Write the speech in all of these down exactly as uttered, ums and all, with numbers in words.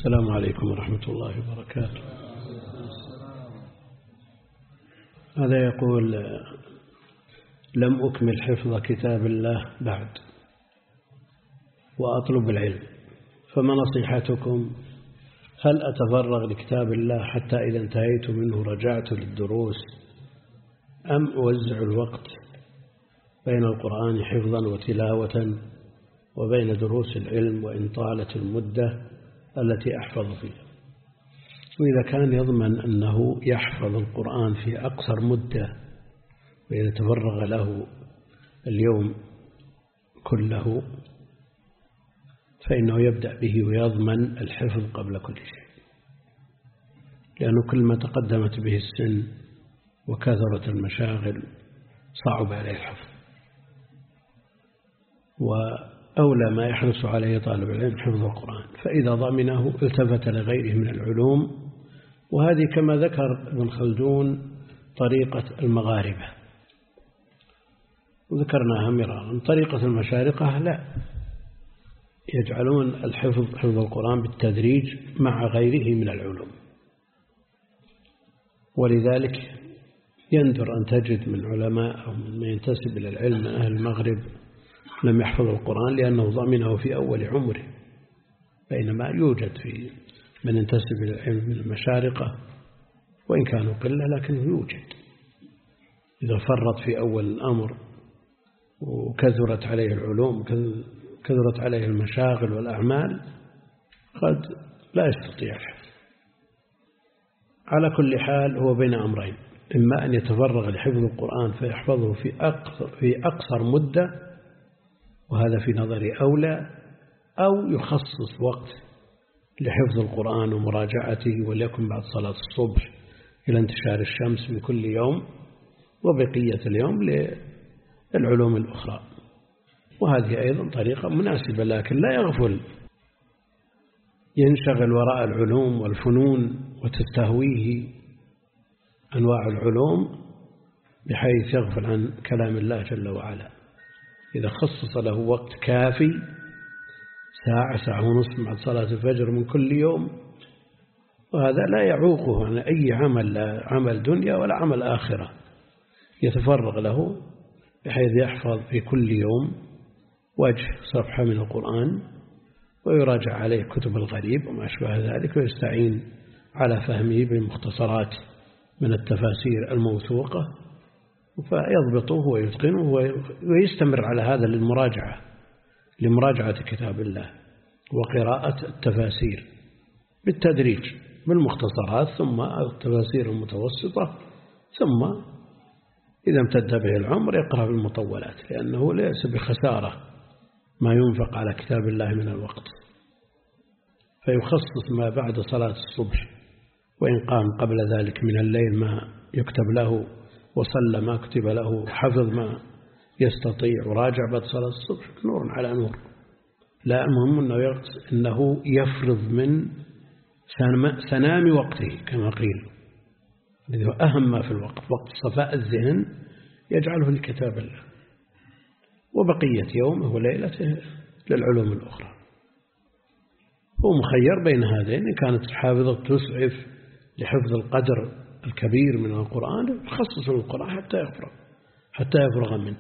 السلام عليكم ورحمة الله وبركاته. هذا يقول: لم أكمل حفظ كتاب الله بعد وأطلب العلم، فما نصيحتكم؟ هل أتفرغ لكتاب الله حتى إذا انتهيت منه رجعت للدروس، أم أوزع الوقت بين القرآن حفظا وتلاوة وبين دروس العلم وإن طالت المدة التي أحفظ فيها؟ وإذا كان يضمن أنه يحفظ القرآن في أقصر مدة وإذا تفرغ له اليوم كله فإنه يبدأ به ويضمن الحفظ قبل كل شيء، لأنه كل ما تقدمت به السن وكثرت المشاغل صعب عليه الحفظ، وأولى ما يحرص عليه طالب العلم حفظ القرآن. فإذا ضمنه التفت لغيره من العلوم، وهذه كما ذكر ابن خلدون طريقة المغاربة وذكرناها مرارا. طريقة المشارقة لا، يجعلون الحفظ حفظ القرآن بالتدريج مع غيره من العلوم، ولذلك يندر أن تجد من علماء أو من ينتسب إلى العلم من أهل المغرب لم يحفظ القرآن لأنه ضمنه في أول عمره، بينما يوجد في من ينتسب إلى العلم من المشارقة وإن كانوا قلة لكنه يوجد. إذا فرط في أول الأمر وكثرت عليه العلوم كثرت عليه المشاغل والأعمال قد لا يستطيع الحفظ. على كل حال هو بين أمرين: إما أن يتفرغ لحفظ القرآن فيحفظه في أقصر, في أقصر مدة، وهذا في نظري أولى، أو يخصص وقت لحفظ القرآن ومراجعته وليكن بعد صلاة الصبح إلى انتشار الشمس من كل يوم، وبقية اليوم للعلوم الأخرى. وهذه أيضا طريقة مناسبة، لكن لا يغفل ينشغل وراء العلوم والفنون وتستهويه أنواع العلوم بحيث يغفل عن كلام الله جل وعلا. إذا خصص له وقت كافي، ساعة ساعة ونصف بعد صلاة الفجر من كل يوم، وهذا لا يعوقه عن أي عمل، لا عمل دنيا ولا عمل آخرة، يتفرغ له بحيث يحفظ في كل يوم وجه صفحة من القرآن ويراجع عليه كتب الغريب وما أشبه ذلك، ويستعين على فهمه بمختصرات من التفاسير الموثوقة، فيضبطه ويتقنه ويستمر على هذا للمراجعة لمراجعة كتاب الله وقراءة التفاسير بالتدريج بالمختصرات، ثم التفاسير المتوسطة، ثم إذا امتد به العمر يقرأ بالمطولات، لأنه ليس بخسارة ما ينفق على كتاب الله من الوقت. فيخصص ما بعد صلاة الصبح، وإن قام قبل ذلك من الليل ما يكتب له وصلى ما كتب له، حفظ ما يستطيع وراجع بعد صلاة الصبح، نور على نور. لا، المهم أنه إنه يفرض من سنام وقته كما قيل، الذي هو أهم ما في الوقت، وقت صفاء الذهن يجعله لكتاب الله، وبقية يومه وليلته للعلوم الأخرى. هو مخير بين هذين، إن كانت الحافظة تسعف لحفظ القدر الكبير من القرآن يخصص القرآن حتى يفرغ حتى يفرغ منه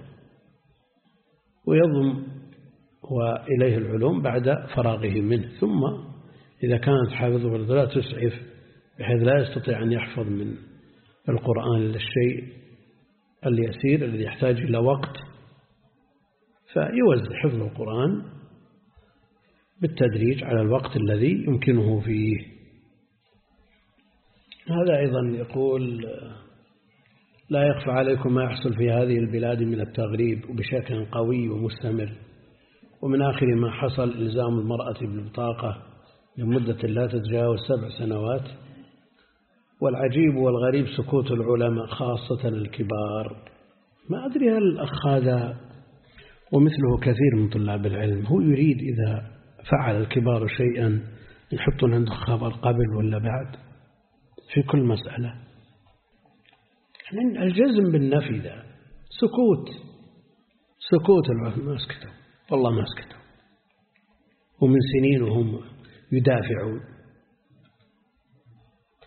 ويضم وإليه العلوم بعد فراغه منه. ثم إذا كانت حافظة لا تسعف بحيث لا يستطيع أن يحفظ من القرآن للشيء اليسير الذي يحتاج إلى وقت، فيوزع حفظ القرآن بالتدريج على الوقت الذي يمكنه فيه. هذا أيضا يقول: لا يخفى عليكم ما يحصل في هذه البلاد من التغريب وبشكل قوي ومستمر، ومن آخر ما حصل إلزام المرأة بالبطاقة لمدة لا تتجاوز سبع سنوات، والعجيب والغريب سكوت العلماء خاصة الكبار. ما أدري هل الأخ هذا ومثله كثير من طلاب العلم هو يريد إذا فعل الكبار شيئا يحطون عنده خبر قبل ولا بعد في كل مسألة. يعني الجزم بالنفي ذا سكوت سكوت العلماء ما سكتوا، والله ما سكتوا، ومن سنين وهم يدافعون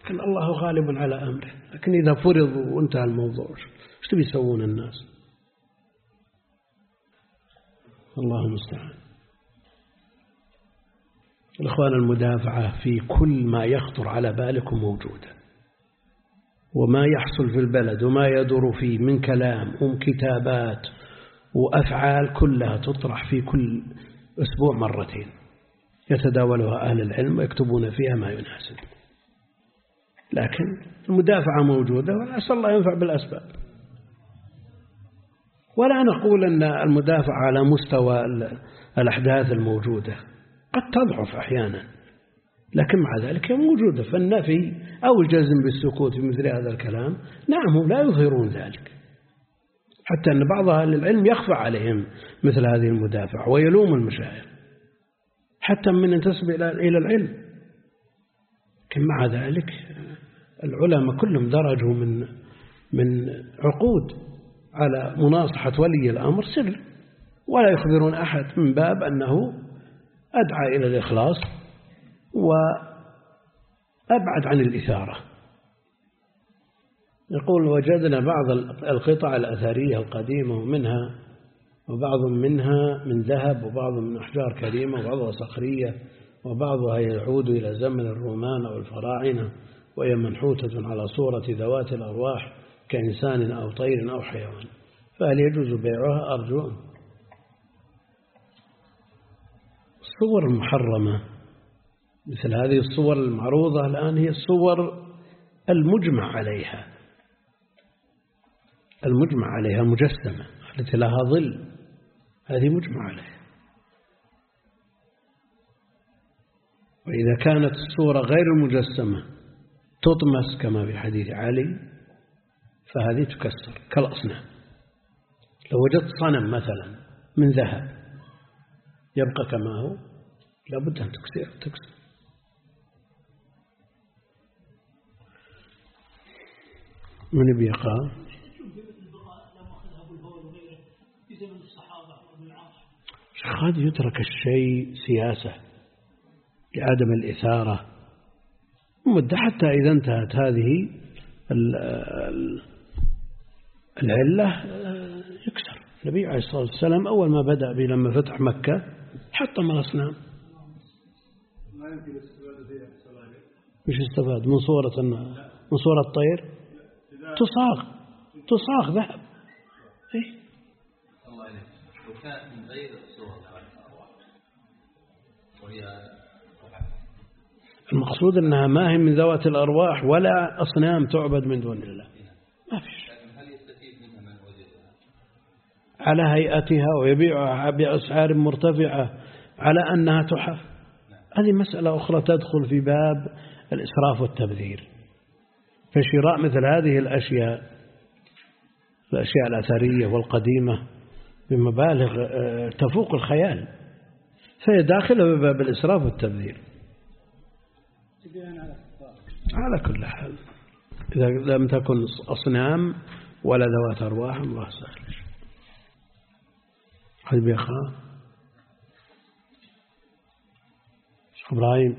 لكن الله غالب على أمره. لكن إذا فرض وانتهى الموضوع ايش تبي يسوون الناس؟ الله المستعان. الإخوان، المدافعة في كل ما يخطر على بالكم موجودة، وما يحصل في البلد وما يدور فيه من كلام وكتابات وأفعال كلها تطرح في كل أسبوع مرتين يتداولها أهل العلم ويكتبون فيها ما يناسب. لكن المدافعة موجودة، ونسأل الله ينفع بالأسباب. ولا نقول أن المدافعة على مستوى الأحداث الموجودة، قد تضعف أحيانا، لكن مع ذلك هي موجودة. فالنفي أو الجزم بالسكوت في مثل هذا الكلام، نعم هم لا يظهرون ذلك، حتى أن بعض أهل العلم يخفى عليهم مثل هذه المدافعة ويلوم المشايخ حتى من ينتسب إلى العلم. لكن مع ذلك العلماء كلهم درجوا من من عقود على مناصحة ولي الأمر سر، ولا يخبرون أحد من باب أنه أدعى إلى الإخلاص وأبعد عن الإثارة. يقول: وجدنا بعض القطع الأثرية القديمة ومنها وبعض منها من ذهب وبعض من أحجار كريمة وبعضها صخرية وبعضها يعود إلى زمن الرومان أو الفراعنة، وهي منحوتة على صورة ذوات الأرواح كإنسان أو طير أو حيوان، فهل يجوز بيعها؟ أرجو. الصور المحرمة مثل هذه الصور المعروضة الآن هي الصور المجمع عليها المجمع عليها المجسمة التي لها ظل، هذه مجمع عليها. وإذا كانت الصورة غير المجسمة تطمس كما في حديث علي فهذه تكسر كالأصنام. لو وجدت صنم مثلا من ذهب يبقى كما هو، لابد أن تكسر تكسر. من بيقى قد يترك الشيء سياسة لعدم الإثارة مدة، حتى إذا انتهت هذه العلة يكسر. النبي عليه الصلاة والسلام أول ما بدأ به لما فتح مكة حطم الأصنام. مش استفاد من صورة من صورة الطير تصاغ تصاغ ذهب. إيه؟ الله عليك. وكان من غير صور وهي المقصود أنها ما هي من ذوات الأرواح ولا أصنام تعبد من دون الله، ما فيش. هل يستفيد منها من وجدها على هيئتها ويبيعها بأسعار مرتفعة على أنها تحف؟ هذه مسألة أخرى تدخل في باب الإسراف والتبذير. فشراء مثل هذه الأشياء الأشياء الأثرية والقديمة بمبالغ تفوق الخيال، فهي داخلة بباب الإسراف والتبذير. على كل حال إذا لم تكن أصنام ولا ذوات أرواح الله سهل. هل بيخا شيخ إبراهيم؟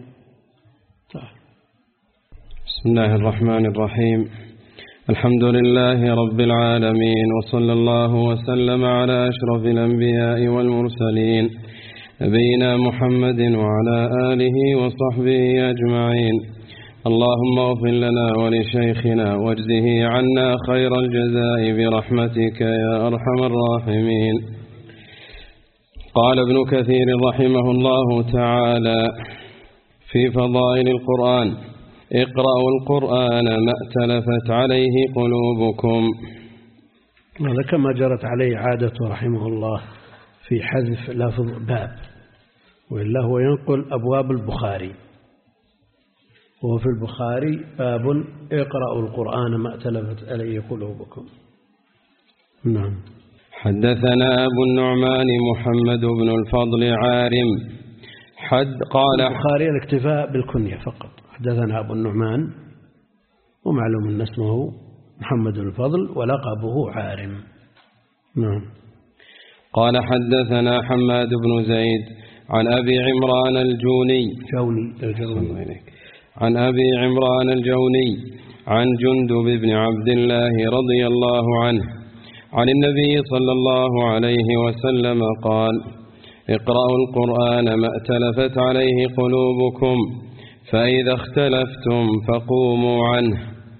بسم الله الرحمن الرحيم. الحمد لله رب العالمين، وصلى الله وسلم على أشرف الأنبياء والمرسلين نبينا محمد وعلى آله وصحبه أجمعين. اللهم اغفر لنا ولشيخنا واجزه عنا خير الجزاء برحمتك يا أرحم الراحمين. قال ابن كثير رحمه الله تعالى في فضائل القرآن: اقرأوا القرآن ما ائتلفت عليه قلوبكم. هذا كما جرت عليه عادته رحمه الله في حذف لفظ باب، وإلا هو ينقل أبواب البخاري، وفي البخاري باب اقرأوا القرآن ما ائتلفت عليه قلوبكم. نعم. حدثنا أبو النعمان محمد بن الفضل عارم حد قال البخاري الاكتفاء بالكنية فقط. حدثنا أبو النعمان، ومعلوم أن اسمه محمد بن الفضل ولقبه عارم. نعم. قال حدثنا حماد بن زيد عن أبي عمران الجوني جوني الجوني عن أبي عمران الجوني عن جندب بن عبد الله رضي الله عنه عن النبي صلى الله عليه وسلم قال: اقرأوا القرآن ما ائتلفت عليه قلوبكم، فإذا اختلفتم فقوموا عنه.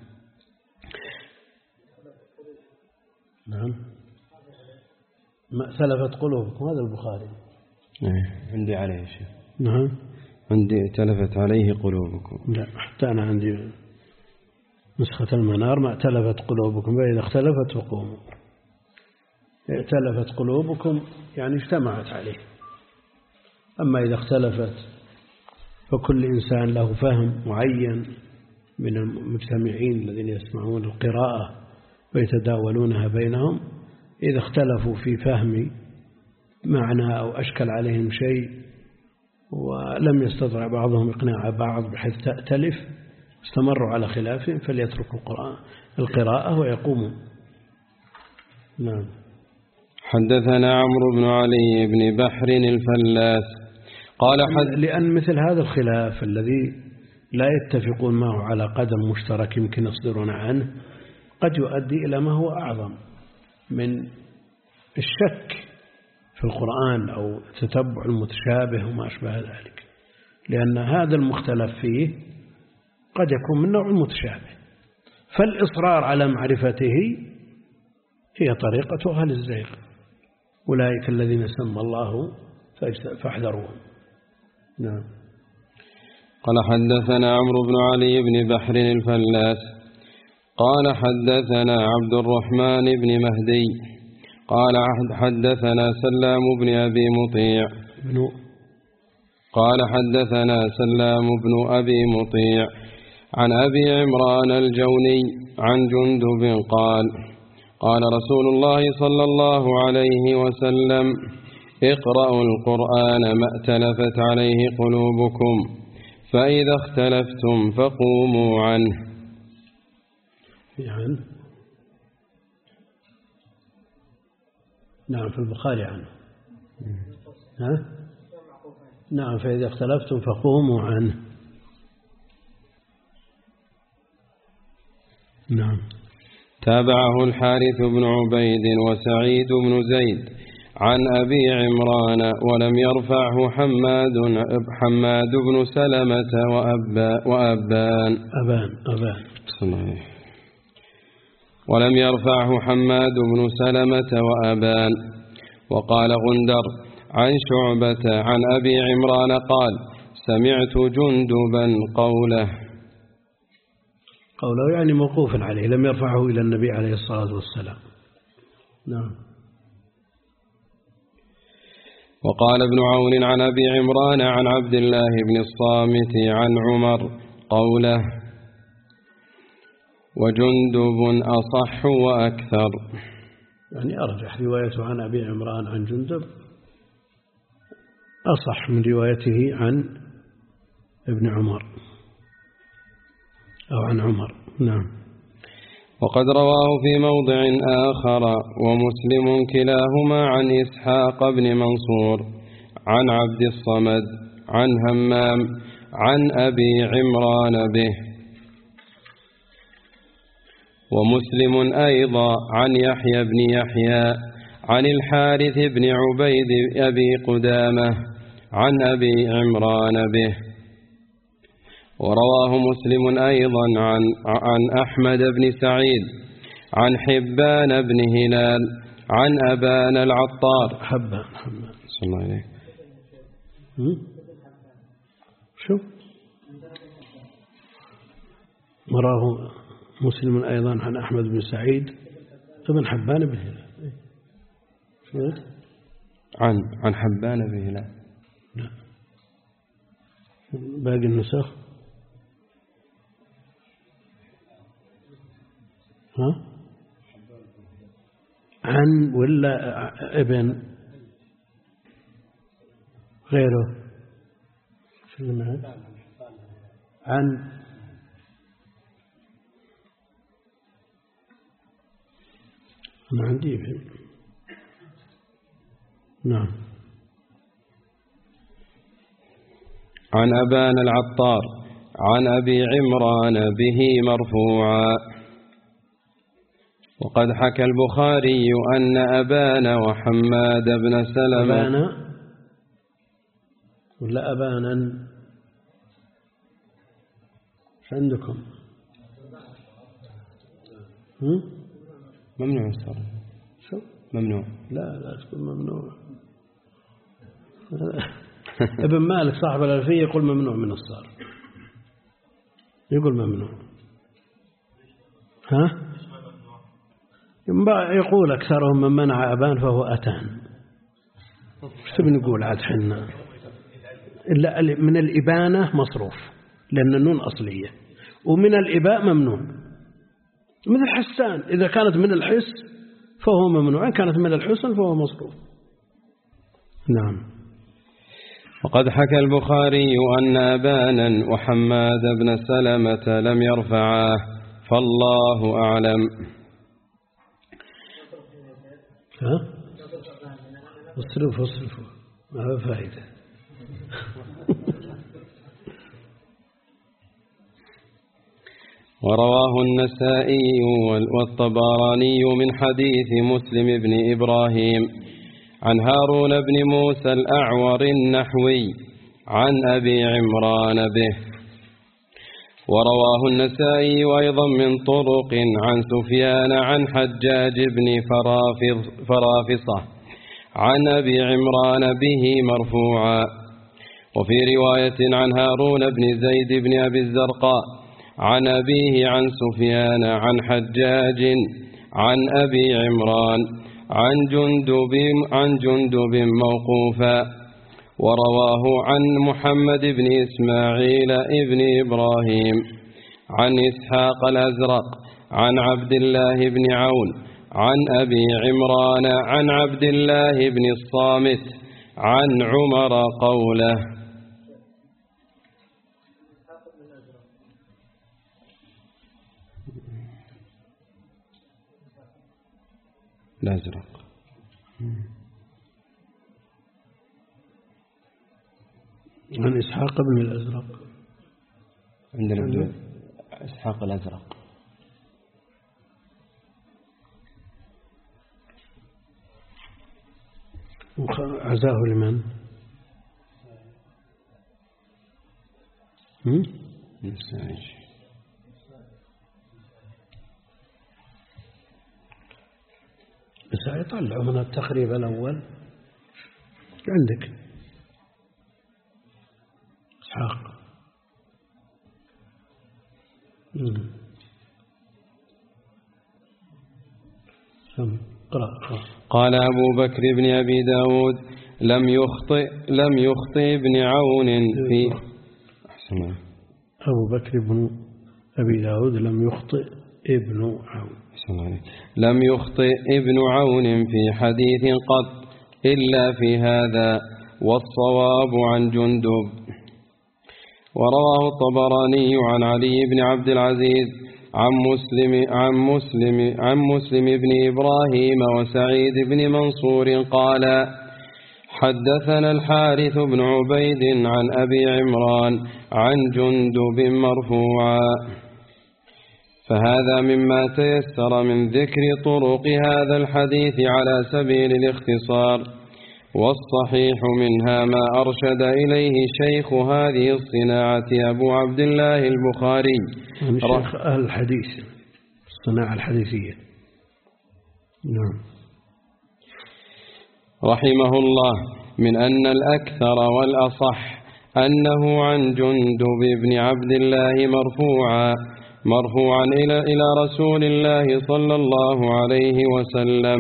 نعم، ما ائتلفت قلوبكم، هذا البخاري. عندي عليه شيء. نعم، عندي ائتلفت عليه قلوبكم. لا، حتى أنا عندي نسخة المنار: ما ائتلفت قلوبكم فإذا اختلفت فقوموا. ائتلفت قلوبكم يعني اجتمعت عليه. أما إذا اختلفت فكل إنسان له فهم معين من المجتمعين الذين يسمعون القراءة ويتداولونها بينهم. إذا اختلفوا في فهم معنى أو أشكل عليهم شيء ولم يستطع بعضهم إقناع بعض بحيث تأتلف، استمروا على خلافهم، فليتركوا القراءة ويقوموا. نعم. حدثنا عمرو بن علي بن بحر الفلاس قال حد لأن مثل هذا الخلاف الذي لا يتفقون معه على قدم مشترك يمكن يصدرون عنه قد يؤدي إلى ما هو أعظم من الشك في القرآن أو تتبع المتشابه وما أشبه ذلك، لأن هذا المختلف فيه قد يكون من نوع المتشابه، فالإصرار على معرفته هي طريقة أهل الزيغ، أولئك الذين سمى الله فاحذروهم. نعم. قال حدثنا عمرو بن علي بن بحر الفلاس قال حدثنا عبد الرحمن بن مهدي قال حدثنا سلام بن أبي مطيع قال حدثنا سلام بن أبي مطيع عن أبي عمران الجوني عن جندب قال: قال رسول الله صلى الله عليه وسلم: اقرأوا القرآن ما ائتلفت عليه قلوبكم، فإذا اختلفتم فقوموا عنه. يعني نعم، في البخاري عنه. ها؟ نعم، فإذا اختلفتم فقوموا عنه. نعم. تابعه الحارث بن عبيد وسعيد بن زيد عن أبي عمران ولم يرفعه حماد حماد بن سلمة وأبا وأبان أبان أبان ولم يرفعه حماد بن سلمة وأبان. وقال غندر عن شعبة عن أبي عمران قال: سمعت جندبا قوله قوله يعني موقوف عليه، لم يرفعه إلى النبي عليه الصلاة والسلام. نعم. وقال ابن عون عن أبي عمران عن عبد الله بن الصامت عن عمر قوله: وجندب أصح وأكثر. يعني أرجح روايته عن أبي عمران عن جندب أصح من روايته عن ابن عمر أو عن عمر. نعم. وقد رواه في موضع آخر ومسلم كلاهما عن إسحاق بن منصور عن عبد الصمد عن همام عن أبي عمران به، ومسلم أيضا عن يحيى بن يحيى عن الحارث بن عبيد أبي قدامة عن أبي عمران به. ورواه مسلم أيضا عن, عن أحمد بن سعيد عن حبان بن هلال عن أبان العطار. حبان حبان صلى الله عليه. شو مراه مسلم أيضا عن أحمد بن سعيد ابن حبان بن هلال عن عن حبان بن هلال. لا، باقي النسخ ها عن ولا ابن غيره عن أنا عندي ابن. نعم. عن أبان العطار عن أبي عمران به مرفوعا. وقد حكى البخاري أن أبان وحماد بن سلمة أبان ولا أبانا ايش عندكم؟ هم؟ ممنوع الصرف. شو؟ ممنوع. لا لا تقول ممنوع. ابن مالك صاحب الألفية يقول ممنوع من الصرف، يقول ممنوع. ها؟ يقول أكثرهم من منع أبان فهو أتان. ايش تبي نقول عاد حنا؟ إلا من الإبانة مصروف لأن النون أصلية، ومن الإباء ممنوع. مثل حسان إذا كانت من الحس فهو ممنوع، إن كانت من الحسن فهو مصروف. نعم. وقد حكى البخاري أن أبانا وحماد بن سلمة لم يرفعاه، فالله أعلم. ها؟ اصرفوا اصرفوا ما هو فائدة. ورواه النسائي والطبراني من حديث مسلم بن إبراهيم عن هارون بن موسى الأعور النحوي عن أبي عمران به. ورواه النسائي أيضا من طرق عن سفيان عن حجاج بن فرافصة عن أبي عمران به مرفوعا. وفي رواية عن هارون بن زيد بن أبي الزرقاء عن أبيه عن سفيان عن حجاج عن أبي عمران عن جندب عن جندب موقوفا. ورواه عن محمد بن إسماعيل بن إبراهيم عن إسحاق الأزرق عن عبد الله بن عون عن أبي عمران عن عبد الله بن الصامت عن عمر قوله. الأزرق عن إسحاق بن الأزرق عندنا إسحاق الأزرق. عزاه لمن؟ بس يطلعوا من التقريب الأول عندك إسحاق. قال أبو بكر بن أبي داود لم يخطئ لم يخطئ ابن عون في أبو بكر بن أبي داود لم يخطئ ابن عون لم يخطئ ابن عون في حديث قط إلا في هذا، والصواب عن جندب. ورواه الطبراني عن علي بن عبد العزيز عن مسلم عن مسلم عن مسلم بن إبراهيم وسعيد بن منصور قال حدثنا الحارث بن عبيد عن أبي عمران عن جندب مرفوعا. فهذا مما تيسر من ذكر طرق هذا الحديث على سبيل الاختصار، والصحيح منها ما أرشد إليه شيخ هذه الصناعة أبو عبد الله البخاري شيخ أهل الحديث الصناعة الحديثية نعم رحمه الله من أن الأكثر والأصح أنه عن جندب بن عبد الله مرفوعا مرفوعا إلى إلى رسول الله صلى الله عليه وسلم.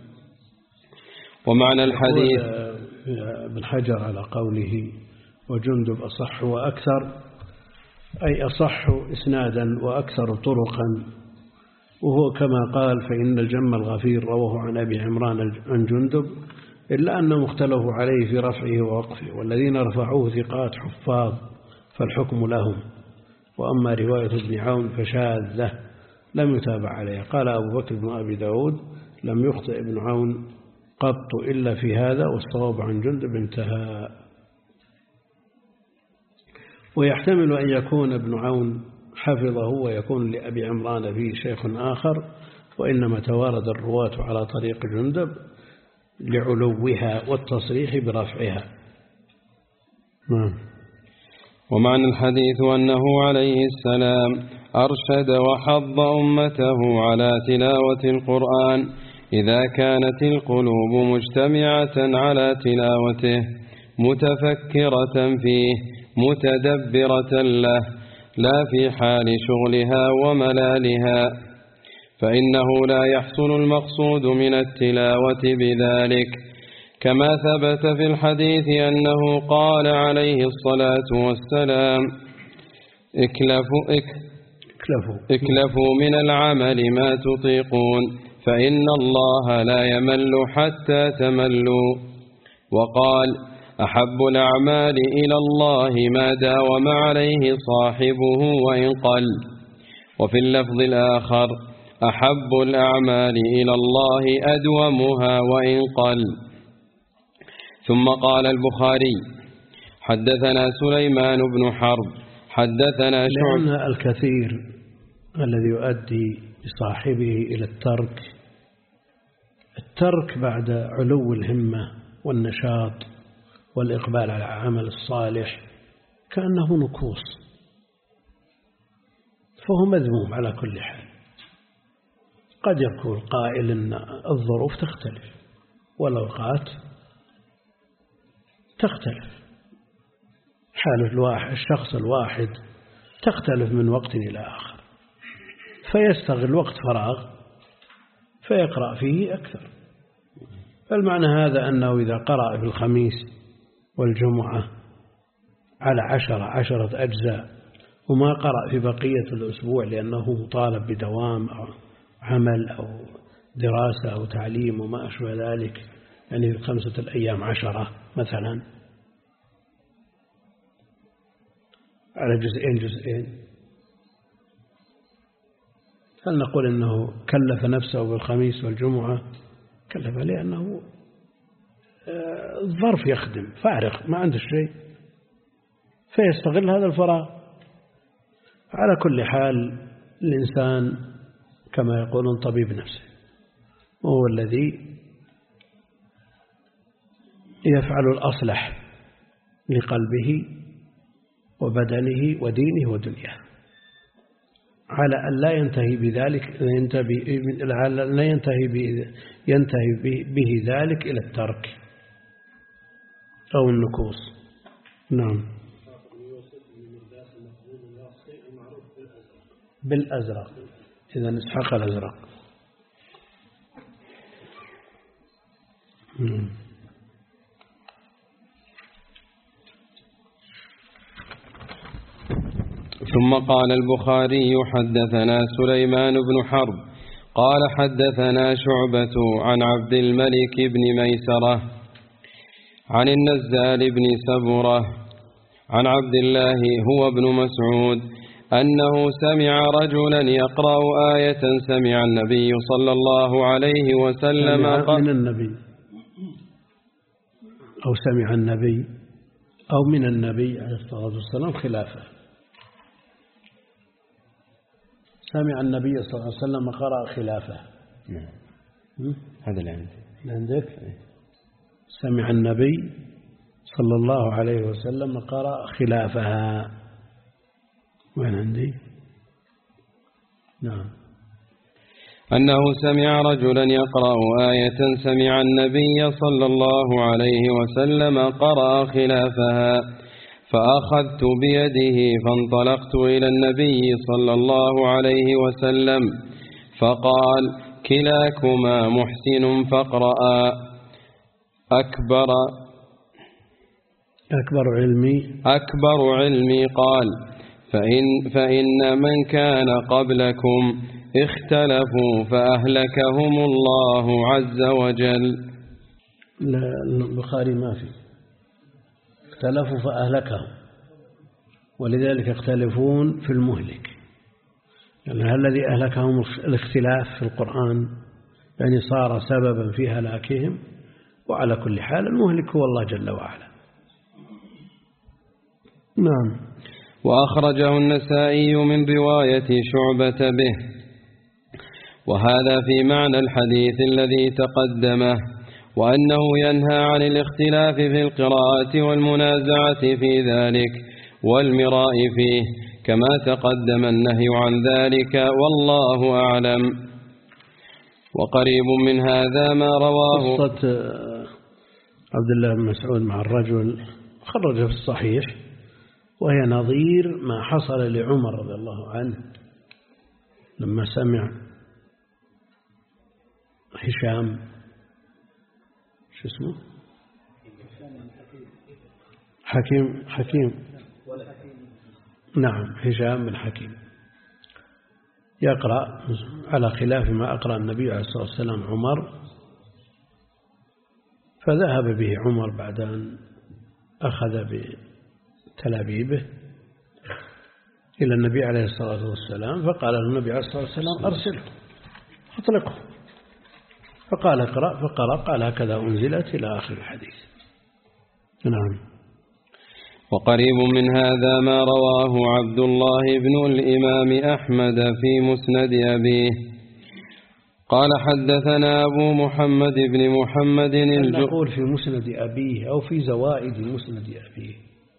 ومعنى الحديث ابن حجر على قوله وجندب أصح وأكثر، أي أصح إسنادا وأكثر طرقا، وهو كما قال فإن الجم الغفير رواه عن أبي عمران عن جندب، إلا أنه مختلف عليه في رفعه ووقفه، والذين رفعوه ثقات حفاظ فالحكم لهم، وأما رواية ابن عون فشاذة لم يتابع عليها. قال أبو بكر بن أبي داود لم يخطئ ابن عون قط إلا في هذا، والصواب عن جندب انتهى. ويحتمل أن يكون ابن عون حفظه ويكون لأبي عمران فيه شيخ آخر، وإنما توارد الرواة على طريق جندب لعلوها والتصريح برفعها. نعم. ومعنى الحديث أنه عليه السلام أرشد وحض أمته على تلاوة القرآن إذا كانت القلوب مجتمعة على تلاوته متفكرة فيه متدبرة له، لا في حال شغلها وملالها، فإنه لا يحصل المقصود من التلاوة بذلك، كما ثبت في الحديث أنه قال عليه الصلاة والسلام: اكلفوا, اكلفوا, اكلفوا من العمل ما تطيقون، فإن الله لا يمل حتى تملوا. وقال: أحب الأعمال إلى الله ما داوم عليه صاحبه وإن قل. وفي اللفظ الآخر: أحب الأعمال إلى الله أدومها وإن قل. ثم قال البخاري: حدثنا سليمان بن حرب حدثنا شعب. لأن الكثير الذي يؤدي بصاحبه إلى الترك الترك بعد علو الهمة والنشاط والإقبال على العمل الصالح كأنه نكوص، فهو مذموم على كل حال. قد يقول قائل إن الظروف تختلف والأوقات تختلف، حال الواحد الشخص الواحد تختلف من وقت إلى آخر، فيستغل وقت فراغ فيقرأ فيه أكثر. فالمعنى هذا أنه إذا قرأ في الخميس والجمعة على عشرة عشرة أجزاء وما قرأ في بقية الأسبوع لأنه مطالب بدوام أو عمل أو دراسة أو تعليم وما أشبه ذلك، يعني في خمسة الأيام عشرة مثلا على جزئين جزئين، هل نقول إنه كلف نفسه بالخميس والجمعة؟ كلف لأنه الظرف يخدم فارغ ما عنده شيء فيستغل هذا الفراغ. على كل حال الإنسان كما يقولون طبيب نفسه، وهو الذي يفعل الأصلح لقلبه وبدنه ودينه ودنياه، على أن لا ينتهي بذلك لا ينتهي ينتهي به ذلك إلى الترك أو النكوص. نعم. بالأزرق، إذا إسحاق الأزرق. مم. ثم قال البخاري: حدثنا سليمان بن حرب قال حدثنا شعبة عن عبد الملك بن ميسرة عن النزال بن سبرة عن عبد الله هو ابن مسعود أنه سمع رجلا يقرأ آية سمع النبي صلى الله عليه وسلم من النبي أو سمع النبي أو من النبي عليه الصلاة والسلام خلافه. سمع النبي صلى الله عليه وسلم قرأ خلافه. هذا اللي عندي. عندك؟ سمع النبي صلى الله عليه وسلم قرأ خلافها. وين عندي؟ نعم. أنه سمع رجلا يقرأ آية سمع النبي صلى الله عليه وسلم قرأ خلافها، فأخذت بيده فانطلقت إلى النبي صلى الله عليه وسلم فقال: كلاكما محسن فاقرأ. أكبر أكبر علمي أكبر علمي قال: فإن, فإن من كان قبلكم اختلفوا فأهلكهم الله عز وجل. لا البخاري ما في اختلفوا فأهلكهم، ولذلك يختلفون في المهلك، يعني هل الذي أهلكهم الاختلاف في القرآن يعني صار سببا في هلاكهم، وعلى كل حال المهلك هو الله جل وعلا. نعم. وأخرجه النسائي من رواية شعبة به، وهذا في معنى الحديث الذي تقدمه، وأنه ينهى عن الاختلاف في القراءة والمنازعة في ذلك والمراء فيه، كما تقدم النهي عن ذلك، والله أعلم. وقريب من هذا ما رواه قصة عبد الله بن مسعود مع الرجل خرجه في الصحيح، وهي نظير ما حصل لعمر رضي الله عنه لما سمع هشام شو اسمه حكيم حكيم نعم هشام بن حكيم يقرأ على خلاف ما أقرأ النبي عليه الصلاة والسلام عمر، فذهب به عمر بعد أن أخذ بتلابيبه إلى النبي عليه الصلاة والسلام، فقال النبي عليه الصلاة والسلام أرسله أطلقه، فقال اقرأ، فقرأ، قال هكذا أنزلت إلى آخر الحديث. نعم. وقريب من هذا ما رواه عبد الله بن الإمام أحمد في مسند أبيه قال حدثنا أبو محمد بن محمد الجر نقول في مسند أبيه أو في زوائد مسند أبيه.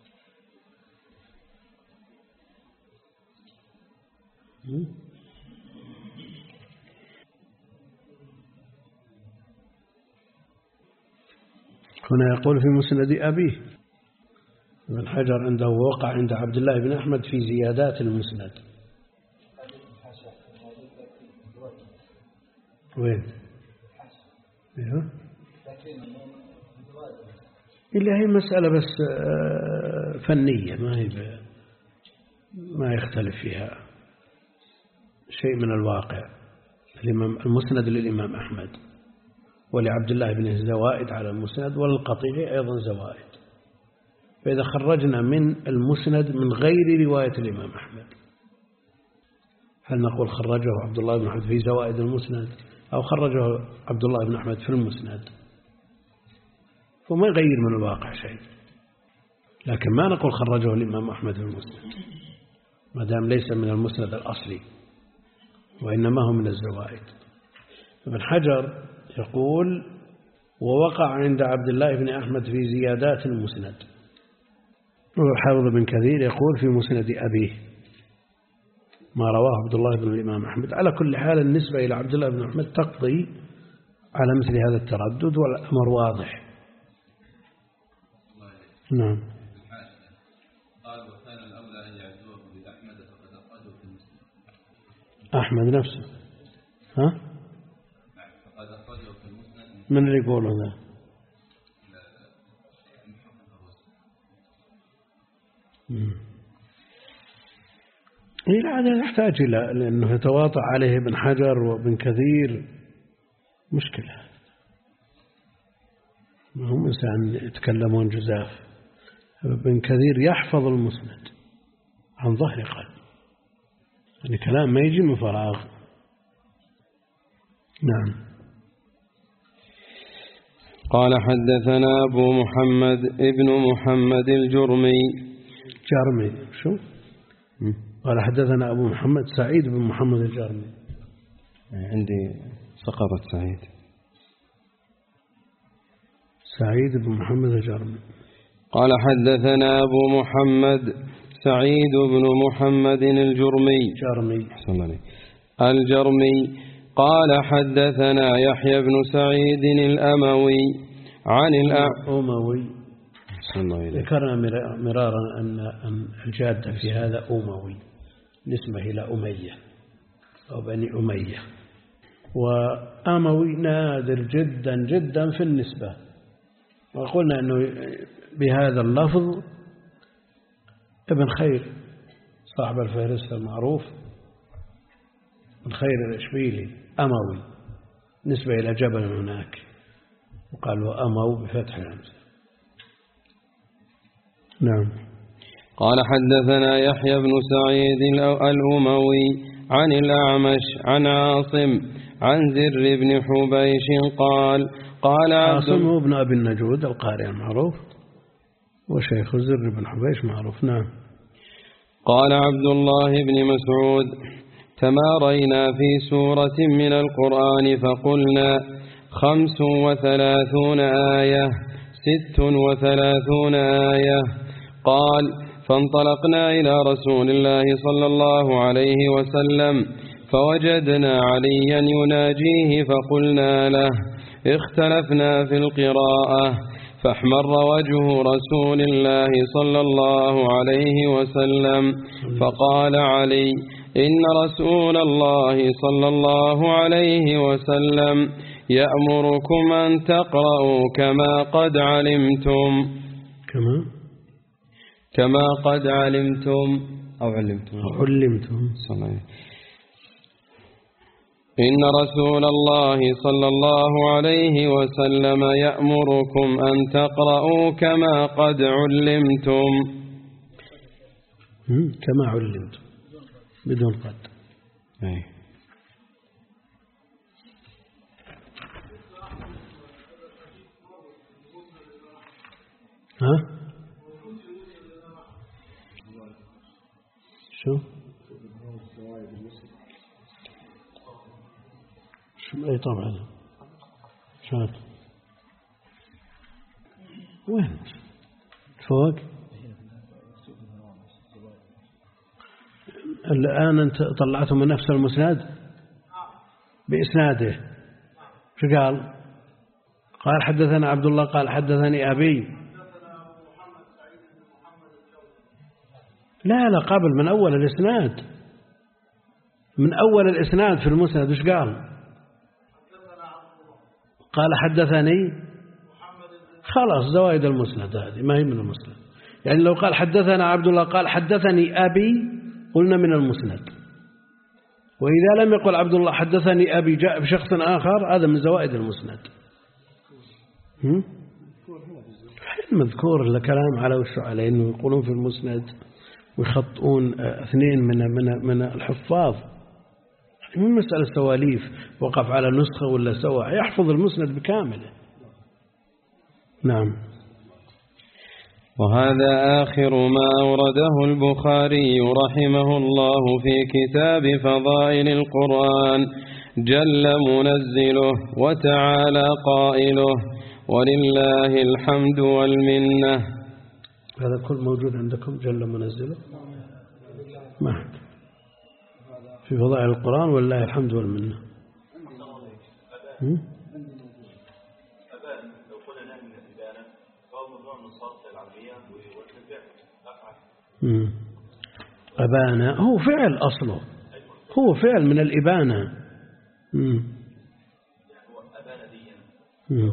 هنا يقول في مسند أبيه. ابن حجر عنده وقع عند عبد الله بن أحمد في زيادات المسند. وين؟ ايوه اللي هي مسألة بس فنية، ما هي ما يختلف فيها شيء من الواقع. الإمام المسند للإمام أحمد ولعبد الله بن زوائد على المسند، وللقطيع أيضا زوائد. فإذا خرجنا من المسند من غير رواية الإمام أحمد، هل نقول خرجه عبد الله بن أحمد في زوائد المسند أو خرجه عبد الله بن أحمد في المسند؟ فما يغير من الواقع شيء، لكن ما نقول خرجه الإمام أحمد في المسند ما دام ليس من المسند الأصلي وإنما هو من الزوائد. ابن حجر يقول ووقع عند عبد الله بن أحمد في زيادات المسند. والحافظ بن كثير يقول في مسند أبيه ما رواه عبد الله بن الإمام أحمد. على كل حال النسبة إلى عبد الله بن أحمد تقضي على مثل هذا التردد، والأمر واضح. نعم. قال وكان الأولى أن يعزوه بأحمد فقد أخرجه في المسند. أحمد نفسه ها؟ فقد أخرجه في المسند. من اللي يقوله ذا؟ إيه، هذا يحتاج إلى لأنه يتواطأ عليه ابن حجر وابن كثير، مشكلة. هم إنسان يتكلمون جزاف. ابن كثير يحفظ المسند عن ظهر قلب، يعني كلام ما يجي من فراغ. نعم. قال حدثنا أبو محمد ابن محمد الجرمي جرمي شو؟ قال حدثنا أبو محمد سعيد بن محمد الجرمي. عندي سقطت سعيد سعيد بن محمد الجرمي. قال حدثنا أبو محمد سعيد بن محمد الجرمي جرمي الجرمي قال حدثنا يحيى بن سعيد الأموي عن الأموي. ذكرنا مرارا أن الجادة في هذا أموي نسبة إلى أمية أو بني أمية، وأموي نادر جدا جدا في النسبة. وقلنا أنه بهذا اللفظ ابن خير صاحب الفهرست المعروف ابن خير الإشبيلي أموي نسبة إلى جبل هناك، وقال وأمو بفتح الهمزة. نعم. قال حدثنا يحيى بن سعيد الأموي عن الأعمش عن عاصم عن زر بن حبيش قال قال عاصم هو ابن أبي النجود القارئ المعروف، وشيخ زر بن حبيش معروف. نعم. قال عبد الله بن مسعود: تمارينا في سورة من القرآن فقلنا خمس وثلاثون آية ست وثلاثون آية. قال: فانطلقنا إلى رسول الله صلى الله عليه وسلم فوجدنا عليا يناجيه فقلنا له: اختلفنا في القراءة. فاحمر وجه رسول الله صلى الله عليه وسلم فقال علي: إن رسول الله صلى الله عليه وسلم يأمركم أن تقرأوا كما قد علمتم كما كما قد علمتم أو علمتم أو علمتم إن رسول الله صلى الله عليه وسلم يأمركم أن تقرأوا كما قد علمتم كما علمتم بدون قد. أي. ها شو شو أي طبعا شاط وين فوق الآن أنت طلعته من نفس المسند بإسناده. شو قال؟ قال حدثنا عبد الله قال حدثني أبي. لا لا قبل من أول الإسناد من أول الإسناد في المسند. وش قال؟ قال حدثني. خلاص زوائد المسند هذه ما هي من المسند. يعني لو قال حدثنا عبد الله قال حدثني أبي قلنا من المسند. وإذا لم يقل عبد الله حدثني أبي جاء بشخص آخر هذا من زوائد المسند. مذكور الكلام على وش على إنه يقولون في المسند ويخطئون اثنين من من من الحفاظ. من مسألة سواليف وقف على نسخة ولا سوى يحفظ المسند بكامله. نعم. وهذا آخر ما أورده البخاري رحمه الله في كتاب فضائل القرآن جل منزله وتعالى قائله ولله الحمد والمنة. هذا كل موجود عندكم جل منزله ما في فضائل القرآن ولله الحمد والمنة. أبانا هو فعل أصله هو فعل من الإبانة. مم. مم.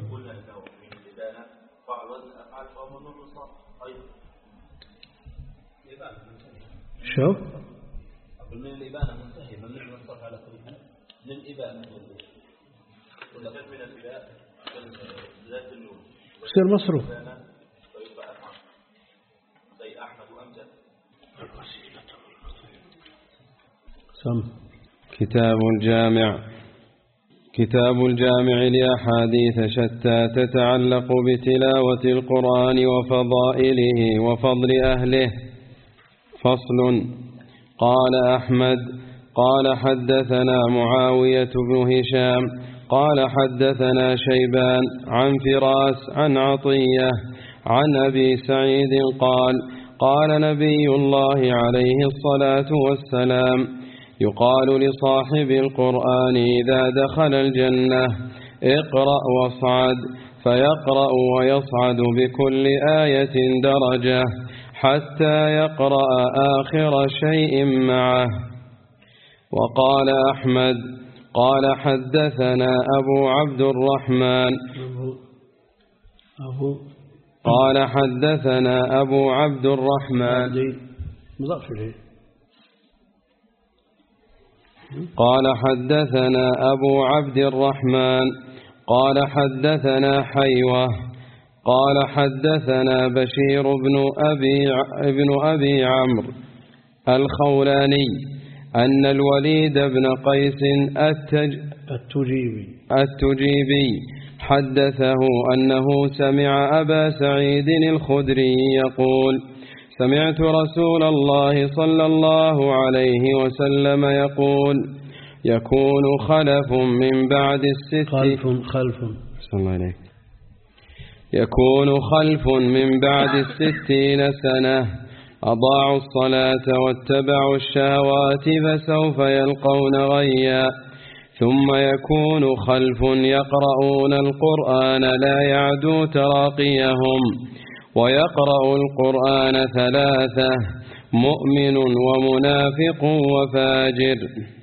شو؟ أقول من الإبانة منتهي ممنوع من الصرف على صريحه من الإبانة ولا من الإباء ذات النون يصير مصروف زي أحمد وأمجد. سم كتاب الجامع كتاب الجامع لأحاديث شتى تتعلق بتلاوة القرآن وفضائله وفضل أهله. فصل. قال أحمد قال حدثنا معاوية بن هشام قال حدثنا شيبان عن فراس عن عطية عن أبي سعيد قال قال نبي الله عليه الصلاة والسلام يقال لصاحب القرآن إذا دخل الجنة اقرأ واصعد فيقرأ ويصعد بكل آية درجة حتى يقرأ آخر شيء معه. وقال أحمد قال حدثنا أبو عبد الرحمن أبو قال حدثنا أبو عبد الرحمن مضاف إليه قال حدثنا أبو عبد الرحمن قال حدثنا حيوة قال حدثنا بشير بن أبي, ابن أبي عمرو الخولاني أن الوليد بن قيس التج التجيبي التجيبي حدثه أنه سمع أبا سعيد الخدري يقول سمعت رسول الله صلى الله عليه وسلم يقول يكون خلف من بعد الست خلف خلف صلى الله عليه يكون خلف من بعد الستين سنة أضاعوا الصلاة واتبعوا الشهوات فسوف يلقون غيا ثم يكون خلف يقرؤون القرآن لا يعدو تراقيهم ويقرأ القرآن ثلاثة مؤمن ومنافق وفاجر.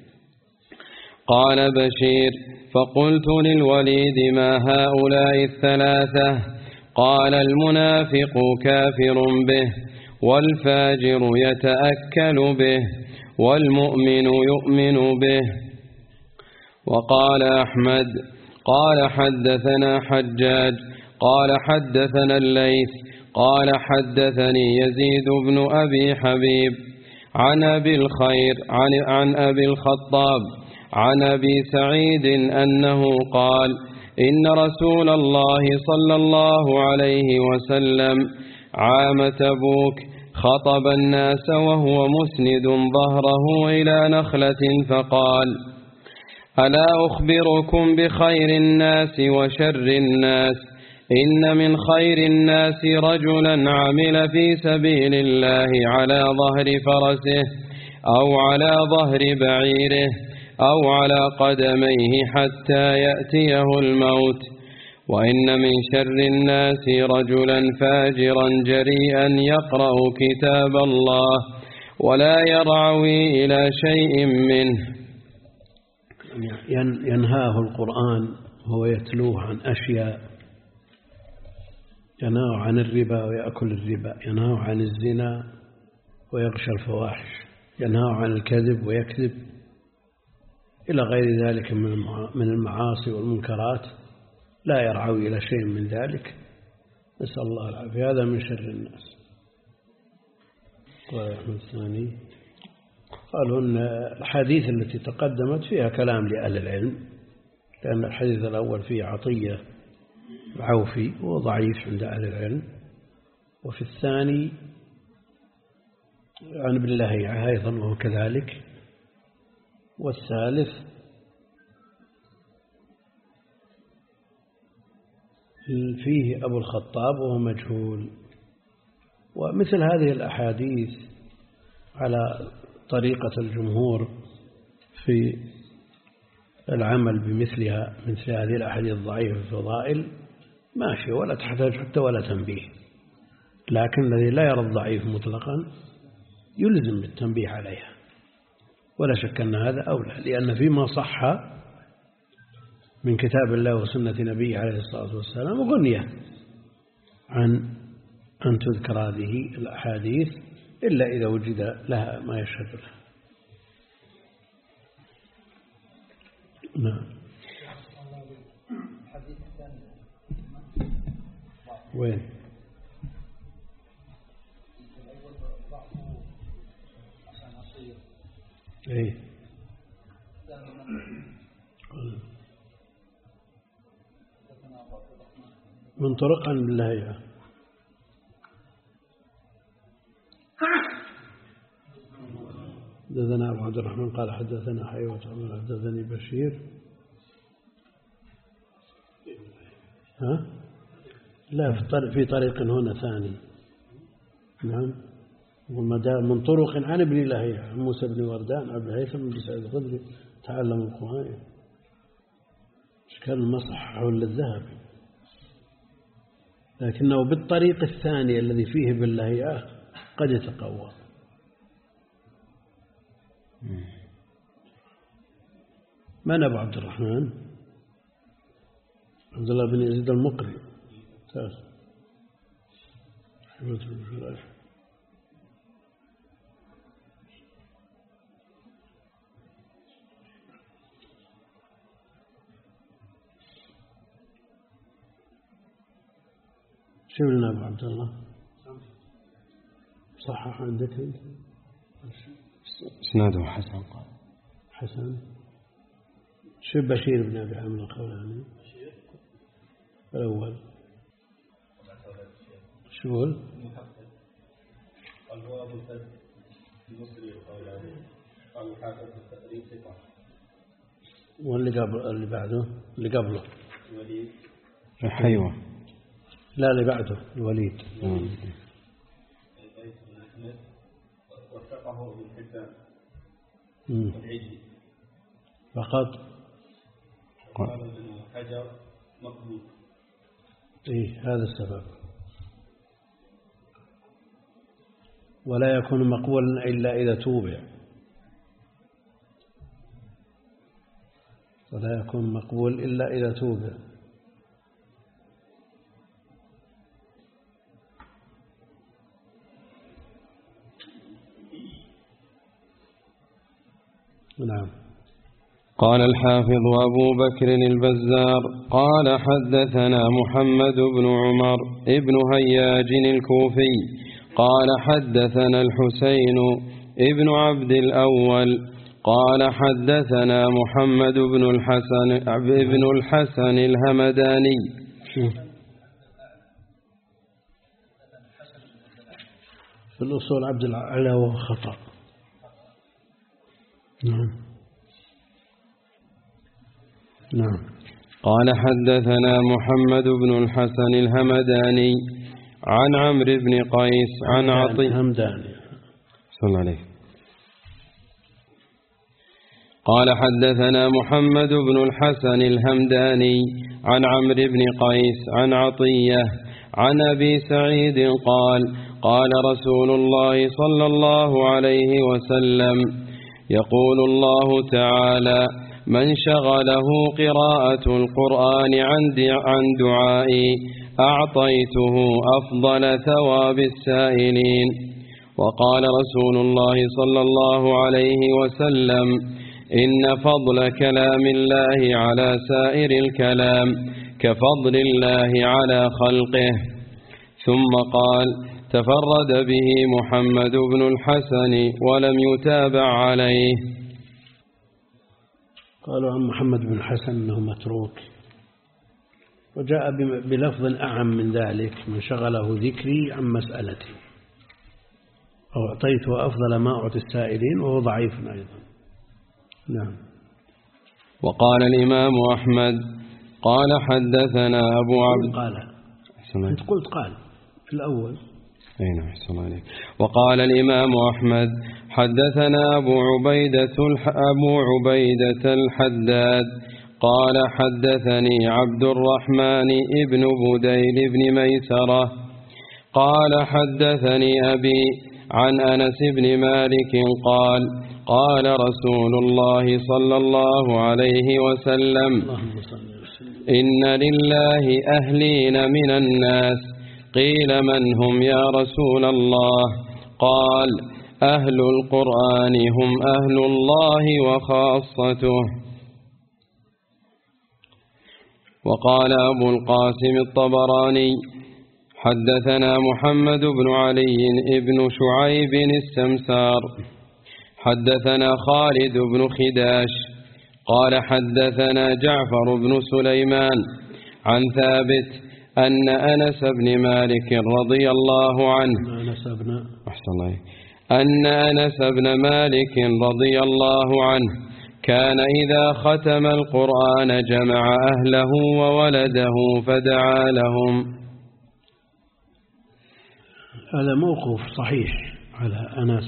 قال بشير فقلت للوليد ما هؤلاء الثلاثة؟ قال المنافق كافر به والفاجر يتأكل به والمؤمن يؤمن به. وقال أحمد قال حدثنا حجاج قال حدثنا الليث قال حدثني يزيد بن أبي حبيب عن أبي الخير عن, عن أبي الخطاب عن أبي سعيد أنه قال إن رسول الله صلى الله عليه وسلم عام تبوك خطب الناس وهو مسند ظهره إلى نخلة فقال ألا أخبركم بخير الناس وشر الناس؟ إن من خير الناس رجلا عمل في سبيل الله على ظهر فرسه أو على ظهر بعيره أو على قدميه حتى يأتيه الموت. وإن من شر الناس رجلا فاجرا جريئا يقرأ كتاب الله ولا يرعوي إلى شيء منه. ينهاه القرآن وهو يتلوه عن أشياء، ينهاه عن الربا ويأكل الربا، ينهاه عن الزنا ويغشى الفواحش، ينهاه عن الكذب ويكذب إلى غير ذلك من المعاصي والمنكرات، لا يرعوي إلى شيء من ذلك، نسأل الله العافية. هذا من شر الناس. الثاني قالوا أن الحديث التي تقدمت فيها كلام لأهل العلم، لأن الحديث الأول فيه عطية العوفي وهو ضعيف عند أهل العلم، وفي الثاني عن ابن لهيعة أيضا وهو كذلك، والثالث فيه أبو الخطاب وهو مجهول. ومثل هذه الأحاديث على طريقة الجمهور في العمل بمثلها، مثل هذه الأحاديث الضعيفة في الفضائل ماشي ولا تحتاج حتى ولا تنبيه، لكن الذي لا يرى الضعيف مطلقا يلزم بالتنبيه عليها، ولا شك أن هذا أولى، لأن فيما صح من كتاب الله وسنة نبيه عليه الصلاة والسلام غنية عن أن تذكر هذه الأحاديث إلا إذا وجد لها ما يشهد لها. نعم. وين؟ ايه من طرق عن بالله. حدثنا أبو عبد الرحمن قال حدثنا حيوة حدثني بشير. ها؟ لا في طريق هنا ثاني. نعم. من طرق عن ابن لهيعة موسى بن وردان عبد الهيثم بن سعيد الخدري تعلم القرآن، كان المصح حول الذهب، لكنه بالطريق الثاني الذي فيه ابن لهيعة قد يتقوى. من أبو عبد الرحمن؟ عبد الله بن يزيد المقري. شو لنا أبو عبد الله؟ صحح عندك أنت؟ اسناده حسن. قال حسن. شو بشير بن أبي عامر الخولاني الأول؟ شو قول؟ قال هو أبو سد المصري القول عليه قال الحافظ التقريب ثقة. واللي قبل اللي بعده اللي قبله الوليد. أيوة. لا اللي بعده الوليد. قيس بن أحمد وثقه ابن حبان والعجلي فقط. قال ابن حجر مقبول. إيه هذا السبب. ولا يكون مقبولا إلا إذا توبع. ولا يكون مقبول إلا إذا توبع. نعم. قال الحافظ أبو بكر البزار قال حدثنا محمد بن عمر ابن هياج الكوفي قال حدثنا الحسين ابن عبد الأول قال حدثنا محمد بن الحسن ابن الحسن الهمداني. في الأصول عبد الأعلى وهو خطأ. نعم. نعم. قال حدثنا محمد بن الحسن الهمداني عن عمرو بن قيس عن عطي همداني صلى الله عليه. قال حدثنا محمد بن الحسن الهمداني عن عمرو بن قيس عن عطية عن أبي سعيد قال قال رسول الله صلى الله عليه وسلم يقول الله تعالى من شغله قراءة القرآن عن دعائي أعطيته أفضل ثواب السائلين. وقال رسول الله صلى الله عليه وسلم إن فضل كلام الله على سائر الكلام كفضل الله على خلقه. ثم قال تفرد به محمد بن الحسن ولم يتابع عليه. قالوا عن محمد بن الحسن أنه متروك، وجاء بلفظ أعم من ذلك من شغله ذكري عن مسألتي أو أعطيته أفضل ما أعطي السائلين، وهو ضعيف أيضا. نعم. وقال الإمام أحمد قال حدثنا أبو عبد قال أنت قلت قال في الأول. أي نعم. وقال الإمام أحمد حدثنا أبو عبيدة أبو عبيدة الحداد قال حدثني عبد الرحمن ابن بديل بن ميسرة قال حدثني أبي عن أنس بن مالك قال قال رسول الله صلى الله عليه وسلم إن لله أهلين من الناس. قيل من هم يا رسول الله؟ قال أهل القرآن هم أهل الله وخاصته. وقال أبو القاسم الطبراني حدثنا محمد بن علي بن شعيب السمسار حدثنا خالد بن خداش قال حدثنا جعفر بن سليمان عن ثابت أن أنس بن مالك رضي الله عنه أنس بن أن أنس بن مالك رضي الله عنه كان إذا ختم القرآن جمع أهله وولده فدعا لهم. هذا موقوف صحيح على أنس،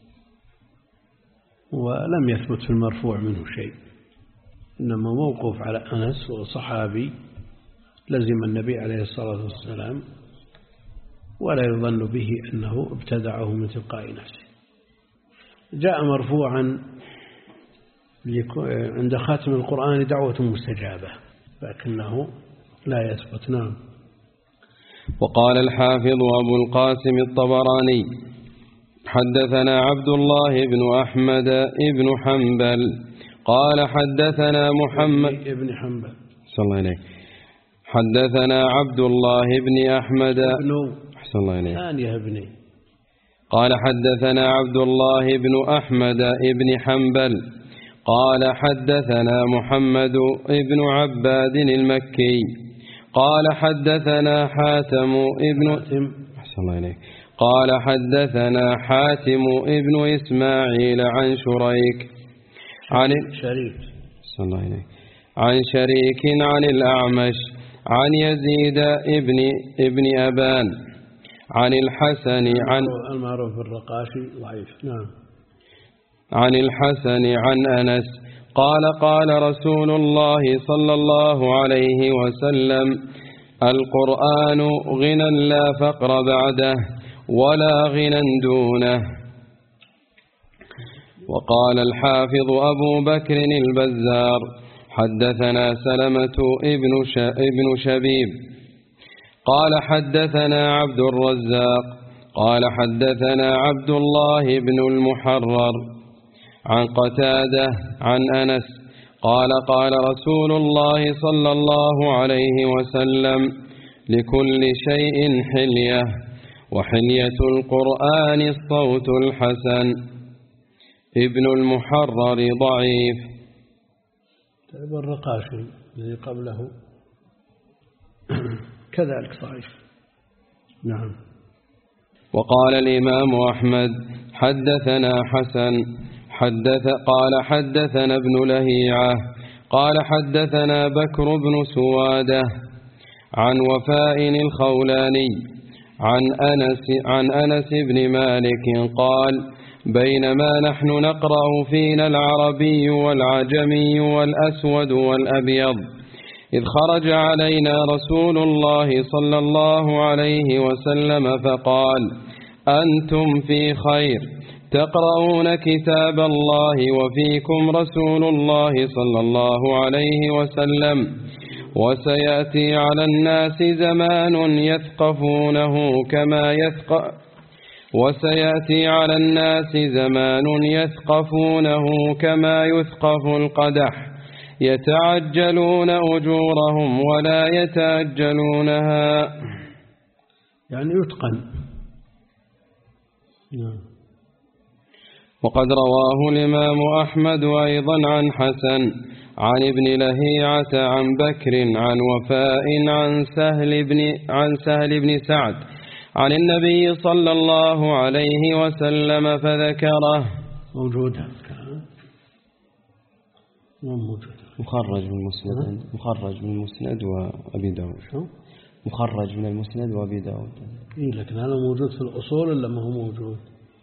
ولم يثبت في المرفوع منه شيء، إنما موقوف على أنس وصحابي لزم النبي عليه الصلاة والسلام، ولا يظن به أنه ابتدعه من تلقاء نفسه. جاء مرفوعا عند خاتم القرآن دعوة مستجابة، لكنه لا يثبت. نعم. وقال الحافظ أبو القاسم الطبراني حدثنا عبد الله بن أحمد بن حنبل قال حدثنا محمد ابن حنبل صلى الله عليه حدثنا عبد الله بن أحمد ابن صلى الله عليه ثانية ابني قال حدثنا عبد الله بن أحمد بن حنبل قال حدثنا محمد بن عباد المكي قال حدثنا حاتم ابن صلى الله عليه قال حدثنا حاتم ابن إسماعيل عن شريك عن شريك صلى الله عليه عن شريك عن الأعمش عن يزيد ابن ابن أبان عن الحسن عن المعروف بالرقاشي ضعيف. نعم. عن الحسن عن أنس قال قال رسول الله صلى الله عليه وسلم القرآن غنى لا فقر بعده ولا غنى دونه. وقال الحافظ أبو بكر البزار حدثنا سلمة ابن ابن شبيب قال حدثنا عبد الرزاق قال حدثنا عبد الله بن المحرر عن قتادة عن أنس قال قال رسول الله صلى الله عليه وسلم لكل شيء حلية وحلية القرآن الصوت الحسن. ابن المحرر ضعيف. ابن الرقاشي الذي قبله كذلك ضعيف. نعم. وقال الإمام أحمد حدثنا حسن حدث قال حدثنا ابن لهيعة قال حدثنا بكر بن سوادة عن وفاء الخولاني عن أنس عن أنس بن مالك قال بينما نحن نقرأ فينا العربي والعجمي والأسود والأبيض إذ خرج علينا رسول الله صلى الله عليه وسلم فقال أنتم في خير تقرؤون كتاب الله وفيكم رسول الله صلى الله عليه وسلم وسيأتي على الناس زمان يثقفونه كما يثقف وسيأتي على الناس زمان يثقفونه كما يثقف القدح يتعجلون أجورهم ولا يتأجلونها. يعني يتقن. وقد رواه الإمام أحمد أيضا عن حسن عن ابن لهيعة عن بكر عن وفاء عن سهل بن عن سهل بن سعد عن النبي صلى الله عليه وسلم فذكره. موجود موجود مخرج من المسند مخرج من المسند وأبي داود. شو؟ مخرج من المسند وأبي داود. إيه لكن هذا موجود في الأصول ولا ما هو موجود؟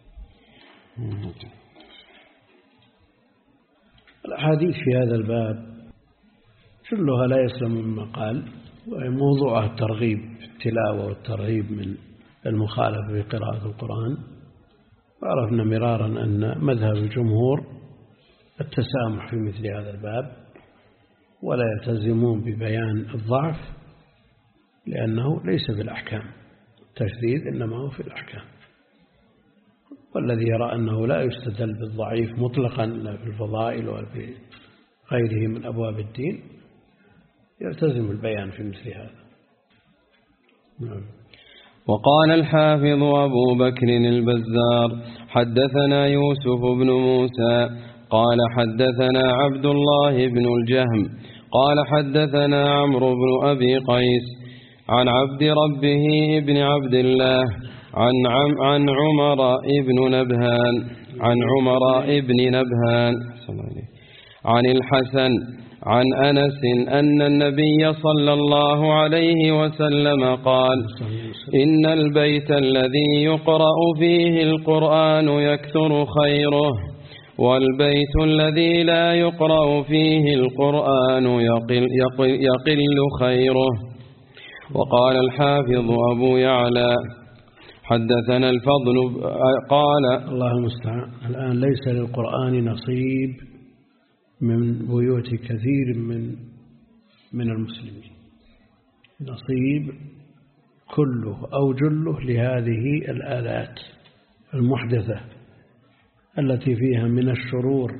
الأحاديث في هذا الباب كلها لا يسلم مما قال، وموضوعها الترغيب في التلاوة والترهيب من المخالفة في قراءة القرآن. وعرفنا مرارا أن مذهب الجمهور التسامح في مثل هذا الباب، ولا يلتزمون ببيان الضعف لأنه ليس في الأحكام، التشديد إنما هو في الأحكام. والذي يرى أنه لا يستدل بالضعيف مطلقا لا في الفضائل ولا في غيره من أبواب الدين يلتزم البيان في مثل هذا. نعم. وقال الحافظ أبو بكر البزار حدثنا يوسف بن موسى قال حدثنا عبد الله بن الجهم قال حدثنا عمرو بن أبي قيس عن عبد ربه ابن عبد الله عن عم عن عمر ابن نبهان عن عمر ابن نبهان عن الحسن عن أنس أن النبي صلى الله عليه وسلم قال إن البيت الذي يقرأ فيه القرآن يكثر خيره والبيت الذي لا يقرأ فيه القرآن يقل, يقل, يقل خيره. وقال الحافظ أبو يعلى حدثنا الفضل قال الله المستعان. الآن ليس للقرآن نصيب من بيوت كثير من من المسلمين، نصيب كله أو جله لهذه الآلات المحدثة التي فيها من الشرور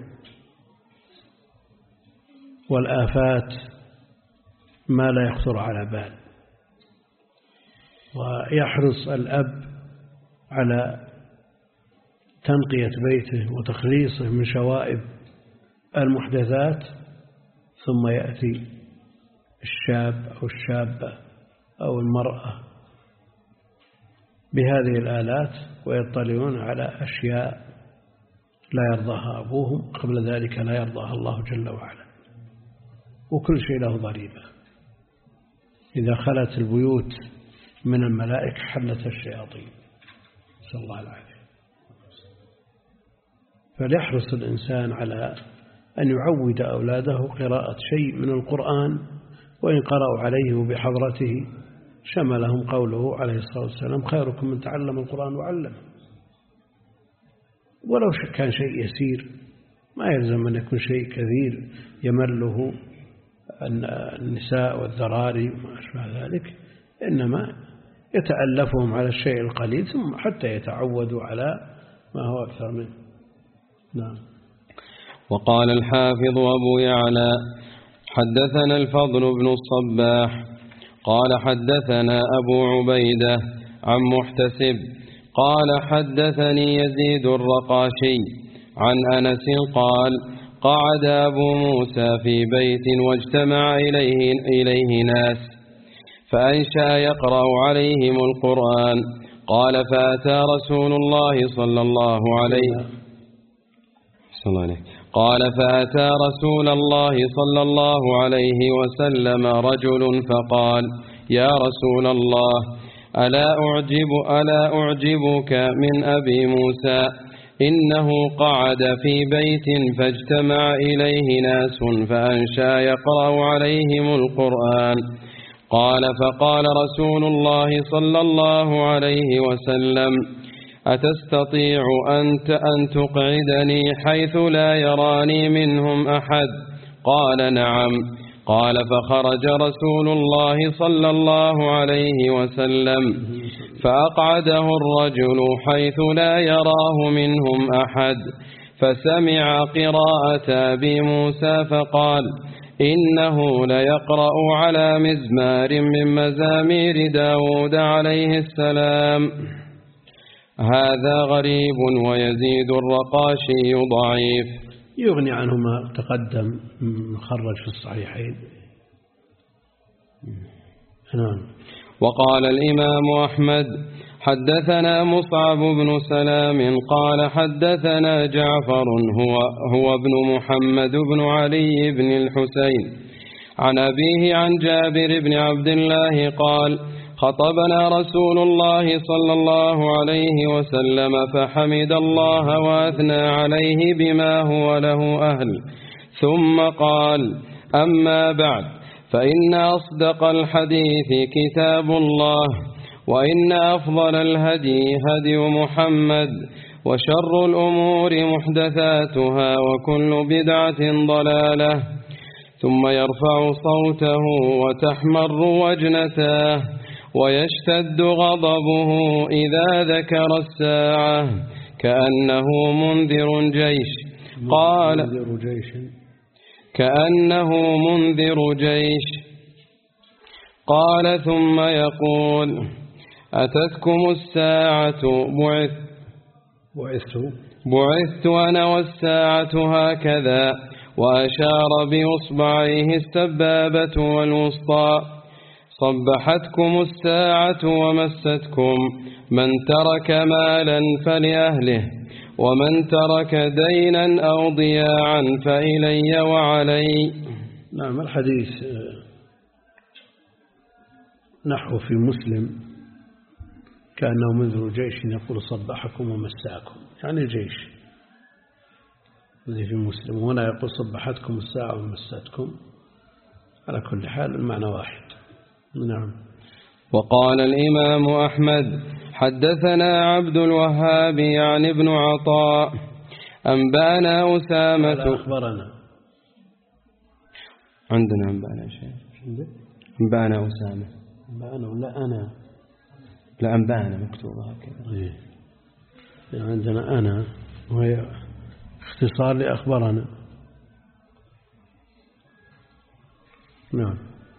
والآفات ما لا يخطر على بال. ويحرص الأب على تنقية بيته وتخليصه من شوائب المحدثات، ثم يأتي الشاب أو الشابة أو المرأة بهذه الآلات ويطلعون على أشياء لا يرضاها أبوهم قبل ذلك لا يرضاها الله جل وعلا، وكل شيء له ضريبة. إذا خلت البيوت من الملائكة حلت الشياطين، نسأل الله العافية. فليحرص الإنسان على أن يعود أولاده قراءة شيء من القرآن، وإن قرأوا عليه بحضرته شملهم قوله عليه الصلاة والسلام: خيركم من تعلم القرآن وعلمه. ولو كان شيء يسير، ما يلزم أن يكون شيء كثير يمله النساء والذراري وما أشبه ذلك، إنما يتألفهم على الشيء القليل ثم حتى يتعودوا على ما هو أكثر منه. نعم. وقال الحافظ أبو يعلى: حدثنا الفضل بن الصباح قال حدثنا أبو عبيدة عن محتسب قال حدثني يزيد الرقاشي عن أنس قال: قعد أبو موسى في بيت واجتمع إليه, إليه ناس فأنشأ يقرأ عليهم القرآن. قال: فأتى رسول الله صلى الله عليه وسلم قال فأتى رسول الله صلى الله عليه وسلم رجل فقال: يا رسول الله، ألا أعجب ألا أعجبك من أبي موسى؟ إنه قعد في بيت فاجتمع إليه ناس فأنشأ يقرأ عليهم القرآن. قال: فقال رسول الله صلى الله عليه وسلم: أتستطيع أن تقعدني حيث لا يراني منهم أحد؟ قال: نعم. قال: فخرج رسول الله صلى الله عليه وسلم فأقعده الرجل حيث لا يراه منهم أحد، فسمع قراءة أبي موسى فقال: إنه ليقرأ على مزمار من مزامير داود عليه السلام. هذا غريب ويزيد الرقاشي ضعيف. يغني عنه ما تقدم مخرج في الصحيحين. نعم. وقال الإمام أحمد: حدثنا مصعب بن سلام قال حدثنا جعفر هو, هو ابن محمد بن علي بن الحسين عن أبيه عن جابر بن عبد الله قال: خطبنا رسول الله صلى الله عليه وسلم فحمد الله وأثنى عليه بما هو له أهل، ثم قال: أما بعد، فإن أصدق الحديث كتاب الله، وإن أفضل الهدي هدي محمد، وشر الأمور محدثاتها، وكل بدعة ضلالة. ثم يرفع صوته وتحمر وجنته ويشتد غضبه إذا ذكر الساعة كأنه منذر جيش. قال: كأنه منذر جيش. قال: ثم يقول: أتتكم الساعة بعث بعثت بعثت أنا والساعة هكذا، وأشار بإصبعيه السبابة والوسطى. صبحتكم الساعة ومستكم، من ترك مالا فلأهله، ومن ترك دينا أو ضياعا فإلي وعلي. نعم. الحديث نحو في مسلم كأنه منذر جيش يقول: صبحكم ومساكم، يعني الجيش الذي في مسلم. وهنا يقول: صبحتكم الساعة ومستكم. على كل حال المعنى واحد. نعم. وقال الإمام أحمد: حدثنا عبد الوهاب يعني ابن عطاء أنبانا أسامة. أخبرنا عندنا أنبانا شيء أنبانا أسامة. أنبانا ولا أنا؟ لا، أنبانا مكتوبة هكذا. إيه. عندنا أنا، وهي اختصار لأخبرنا. نعم.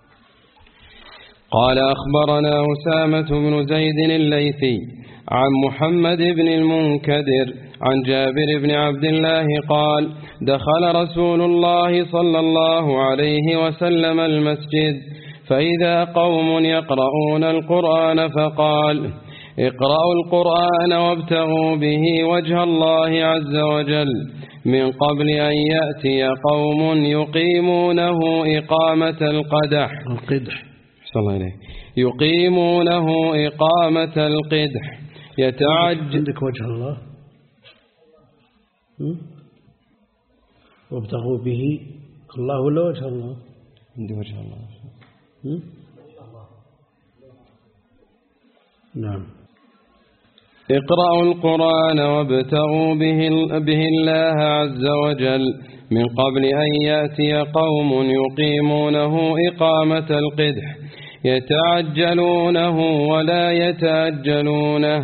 قال: أخبرنا أسامة بن زيد الليثي عن محمد بن المنكدر عن جابر بن عبد الله قال: دخل رسول الله صلى الله عليه وسلم المسجد فإذا قوم يقرؤون القرآن فقال: اقرأوا القرآن وابتغوا به وجه الله عز وجل من قبل أن يأتي قوم يقيمونه إقامة القدح القدح صلى الله عليه يقيمونه إقامة القدح يتعجل. عندك وجه الله وابتغوا به الله ولا وجه الله؟ عندي وجه الله. نعم. اقرأوا القرآن وابتغوا به, به الله عز وجل من قبل أن يأتي قوم يقيمونه إقامة القدح يتعجلونه ولا يتأجلونه.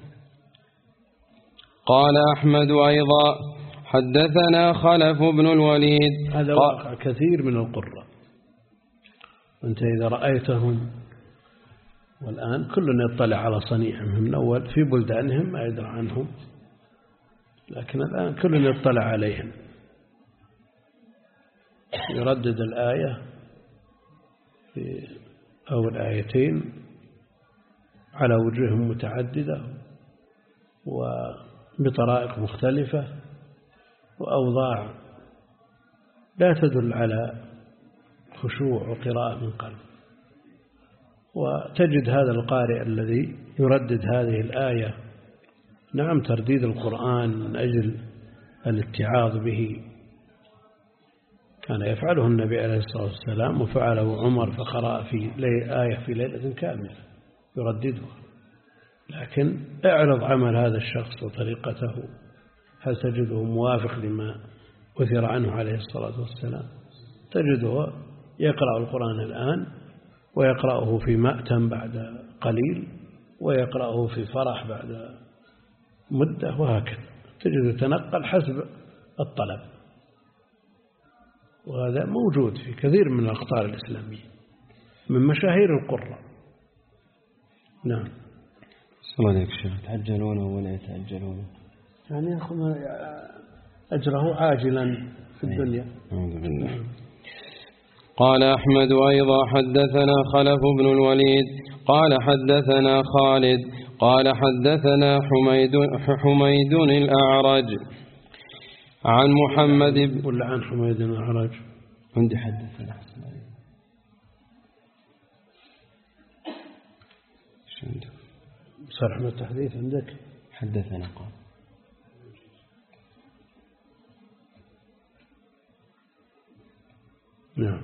قال أحمد أيضا حدثنا خلف بن الوليد. هذا واقع كثير من القراء، أنت إذا رأيتهم والآن كل يطلع على صنيعهم من أول في بلدانهم ما يدرى عنهم، لكن الآن كل يطلع عليهم يردد الآية في أو الآيتين على وجوه متعددة وبطرائق مختلفة وأوضاع لا تدل على خشوع وقراءة من قلب. وتجد هذا القارئ الذي يردد هذه الآية نعم ترديد القرآن من أجل الاتعاظ به كان يفعله النبي عليه الصلاة والسلام وفعله عمر فقرأ في آية في ليلة كاملة يرددها، لكن اعرض عمل هذا الشخص وطريقته هل تجده موافق لما أثر عنه عليه الصلاة والسلام؟ تجده يقرأ القرآن الآن ويقرأه في مأتم بعد قليل ويقرأه في فرح بعد مدة وهكذا، تجد يتنقل حسب الطلب، وهذا موجود في كثير من الأقطار الإسلامية من مشاهير القراء. نعم. صلى الله عليه وسلم يتعجلونه ولا يتعجلونه يعني يأخذ أجره عاجلا في الدنيا. أعوذ بالله. قال أحمد أيضا حدثنا خلف بن الوليد قال حدثنا خالد قال حدثنا حميد, حميد الأعرج عن محمد ولا عن حميد الأعرج عندي حدثنا صرح من التحديث عندك حدثنا قال نعم.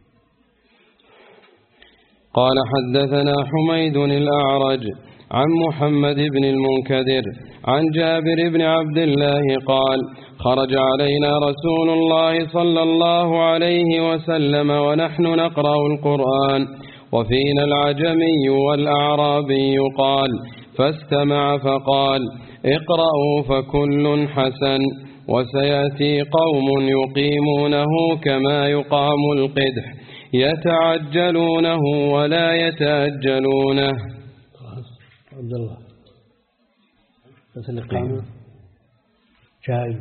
قال حدثنا حميد الأعرج عن محمد بن المنكدر عن جابر بن عبد الله قال خرج علينا رسول الله صلى الله عليه وسلم ونحن نقرأ القرآن وفينا العجمي والأعرابي قال فاستمع فقال اقرأوا فكل حسن وسيأتي قوم يقيمونه كما يقام القدح يتعجلونه ولا يتأجلونه. عبد الله بس الإقامة جاي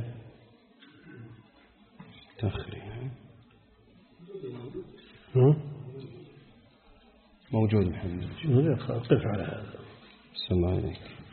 تخري ها موجود محمد قف على هذا. صلى الله عليه